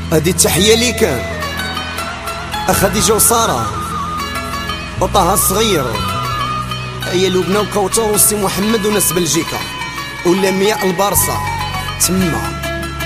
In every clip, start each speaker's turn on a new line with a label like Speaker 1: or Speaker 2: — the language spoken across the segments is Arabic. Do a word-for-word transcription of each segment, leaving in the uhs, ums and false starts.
Speaker 1: هذه التحية ليك خديجة وسارة وطه الصغير، هي لبنى وكوثر وسي محمد وناس بلجيكا ولمياء البارصة تما.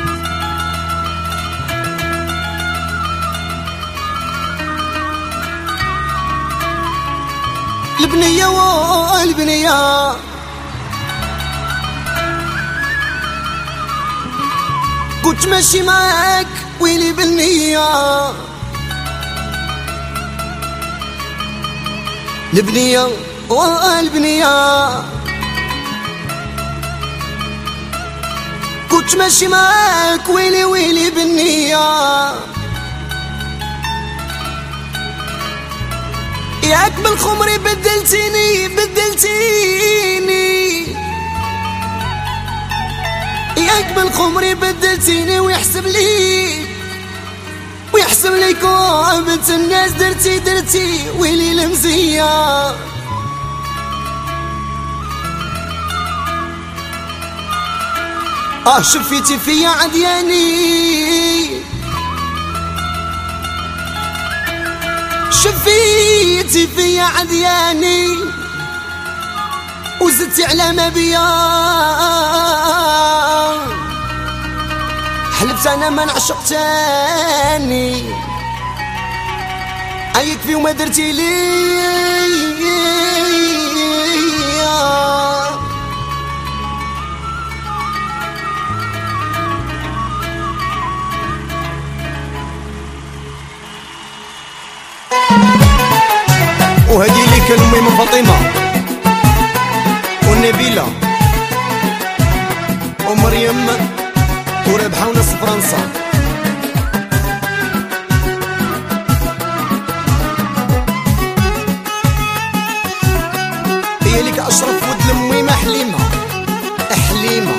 Speaker 1: البنية والبنية كنت ماشي معاك ويلي بالنية، البنية والبنية كنت ماشي معاك ويلي ويلي بالنية، ياك بالخمر بدلتيني بدلتيني ياك بالخمر بدلتيني ويحسب لي ويحسب لي كون بنت الناس درتي درتي ويلي المزية. اه شفيتي فيا عدياني شفيتي فيا عدياني وزدتي على ما بيا، حلفت انا ما نعشق تاني يكفي وما درتي لي. وهدي ليك الأم فاطمة ونبيلة ومريم وربحة وناس فرنسا. هي ليك أشرف ود لميمة حليمة حليمة.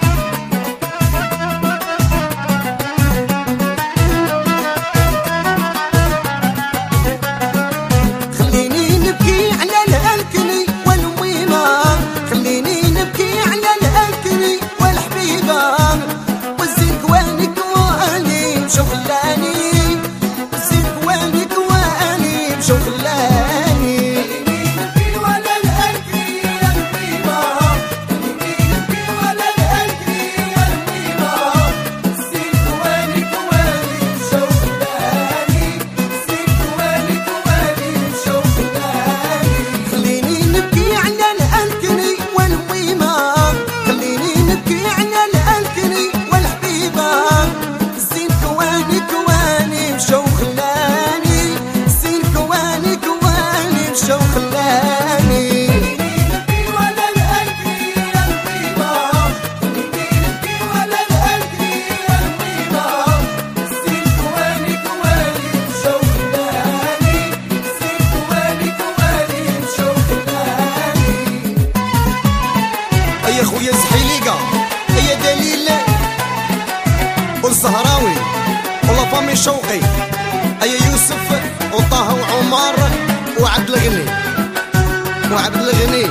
Speaker 1: يا خويا زحيليقة هي دليل والزهراوي والله فامي شوقي هي يوسف وطه وعمر وعبد الغني وعبد الغني.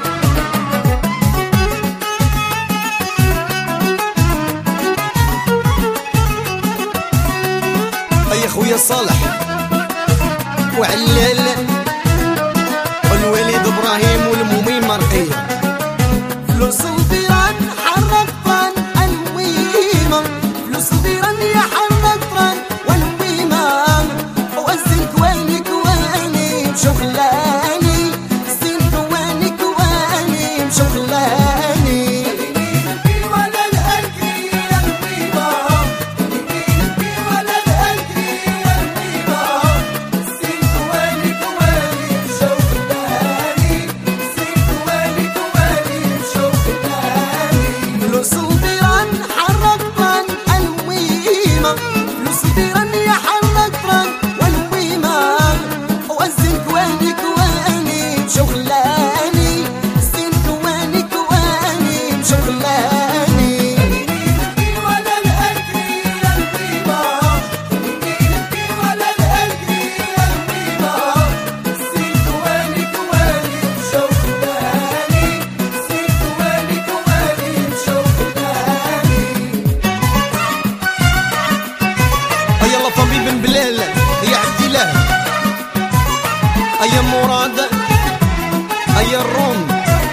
Speaker 1: هي خويا صالح وعلال والوليد ابراهيم والمومي مرقيه. فلوس الفيران حرك طران الميمة، فلوس الفيران يا حرك طران والميمة، وأزين كواني كواني مشو خلاني، زين كواني كواني مشو خلاني. ولا الألكي يا الميمة، ولا الألكي يا الميمة، زين كواني أيا مراد أيا الروم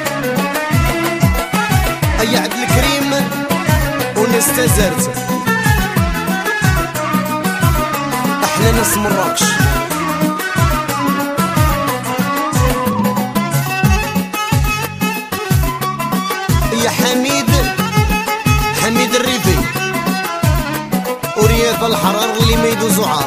Speaker 1: أيا عبد الكريم وناس تزرت أحلى ناس مراكش. يا حميد حميد الريفي ورياض الحرار اللي ما يدوزو عار.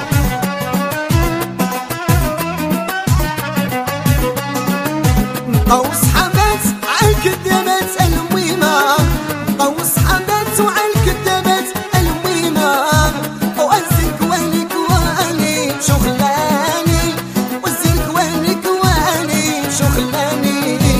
Speaker 2: أو صحابات عالكدامات الميمة، أو صحابات وعالكدامات الميمة، أو أزلك وانك واني شغلاني، وأزلك وانك واني شغلاني.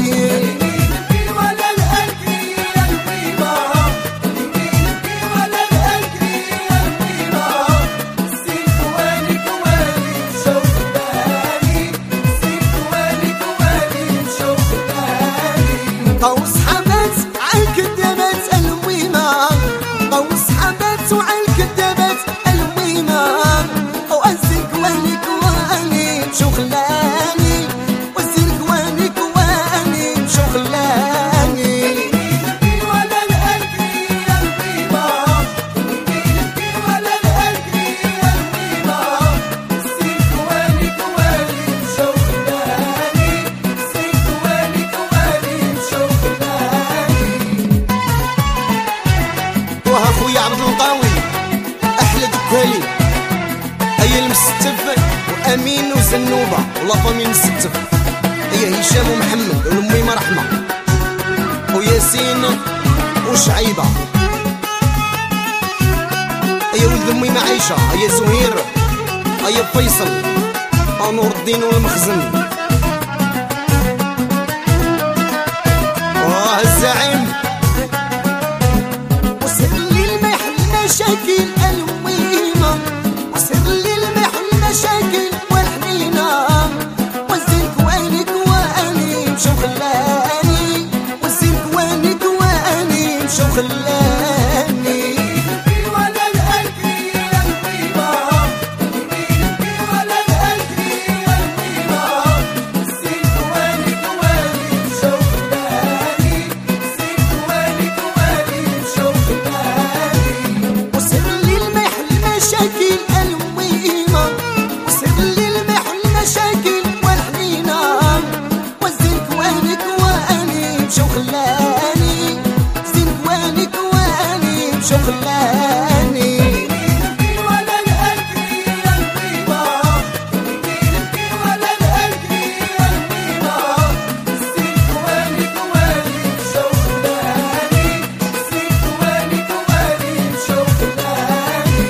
Speaker 2: أو صحابات عالكدامات الميمة، أو صحابات وعالكدامات الميمة، أو أزلك وانك واني شغلاني، وأزلك وانك واني شغلاني. ولا الأكري الميمة، ولا الأكري الميمة، أزلك وانك واني شغلاني، أزلك وانك واني شغلاني.
Speaker 1: وها خويا عبد القاوي أحلى دكالي أيا المستف وأمين وزنوبة ولافامي المستف أيا هشام ومحمد والميمة رحمة وياسين وشعيبة أيا ولد الميمة عايشة أيا زهير أيا فيصل ونور الدين والمخزن. واه الزعيم
Speaker 2: وسر لي المحل مشاكل الميمة، وسر لي المحل مشاكل والحنينة، وزلك وانك واني شغلاني، وزلك وانك واني شغلاني. ولا الأكري الميمة، ولا الأكري الميمة، وزلك وانك واني شغلاني، وزلك وانك واني شغلاني. وسر لي المحل مشاكل الميمة، وسر لي المحل مشاكل والحنينة، وزلك وانك واني شغلاني، زلك وانك واني شغلاني. ولا الأكري الميمة، ولا الأكري الميمة، زلك وانك واني شغلاني، زلك وانك واني شغلاني.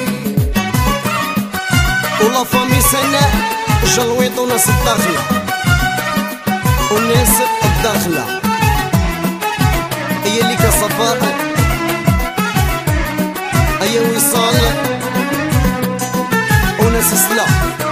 Speaker 1: ولا فامي سناء جلويط وناس الداخلة وناس الداخلة هي اللي كصفاء أيا وصال وناس سلا.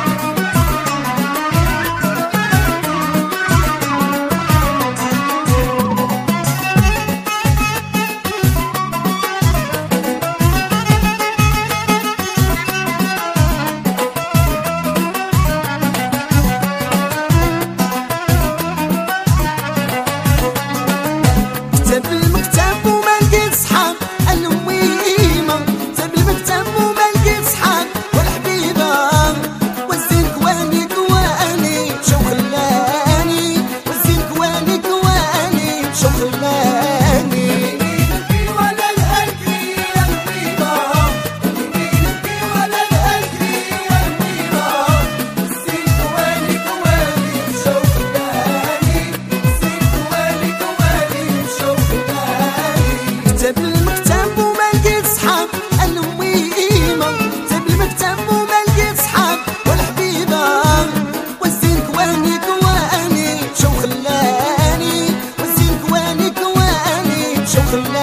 Speaker 2: كتاب المكتب وما لقيت صحاب الميمة، كتاب المكتب وما لقيت صحاب والحبيبة، وزلك وانك واني شغلاني، وزلك وانك واني شغلاني. ولا الأكري الميمة، ولا الأكري الميمة، وزلك وانك واني شغلاني، وزلك وانك واني شغلاني. كتاب المكتب وما لقيت صحاب الميمة، كتاب المكتب وما لقيت صحاب والحبيبة، وزلك وانك واني شغلاني، وزلك وانك واني شغلاني.